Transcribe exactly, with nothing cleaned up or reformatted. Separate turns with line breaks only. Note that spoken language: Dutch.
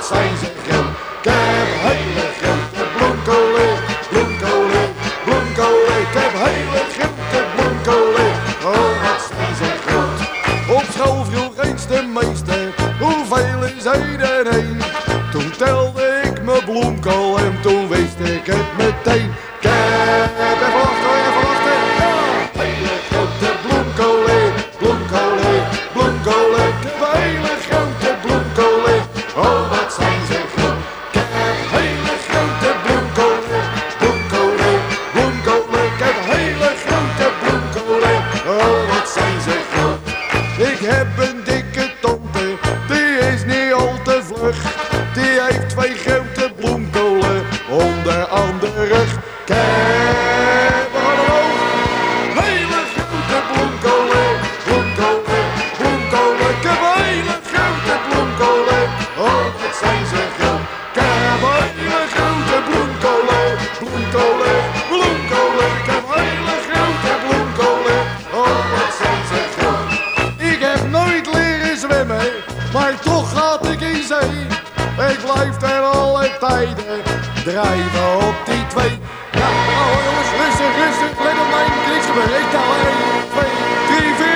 wat zijn ze groot. Ik heb hele grote bloemkolen, bloemkolen, bloemkolen. Ik heb hele grote bloemkolen, oh wat zijn ze groot. Op school vroeg eens de meester, hoeveel is één en één? Toen telde ik mijn bloemkool en toen wist ik het meteen. Ik heb, even wachten, even wachten, ja! Hele grote bloemkolen, bloemkolen, bloemkolen. Ik heb hele grote bloemkolen, oh wat zijn ze groot. Ik heb hele grote bloemkolen, bloemkolen, bloemkolen. Ik heb hele grote bloemkolen, oh wat zijn ze groot. Ik heb een dikke tante, die is niet al te vlug. Die heeft twee grote bloemkolen onder aan de rug. Ik heb omhoog hele grote bloemkolen, bloemkolen, bloemkolen. Ik heb hele grote bloemkolen, oh wat zijn ze groot. Ik heb hele grote bloemkolen, bloemkolen, bloemkolen. Ik heb hele grote bloemkolen, oh wat zijn ze groot. Ik heb nooit leren zwemmen, maar toch gaat ik in zee. Ik blijf er alle tijden drijven op die twee. Ja, nou jongens, rustig, rustig, let op mijn niks gebeuren. Ik tel één, twee, drie, vier.